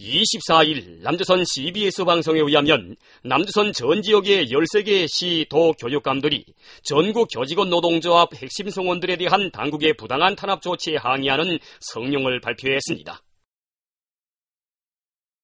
24일 남조선 CBS 방송에 의하면 남조선 전 지역의 13개 시, 도 교육감들이 전국 교직원 노동조합 핵심 성원들에 대한 당국의 부당한 탄압 조치에 항의하는 성명을 발표했습니다.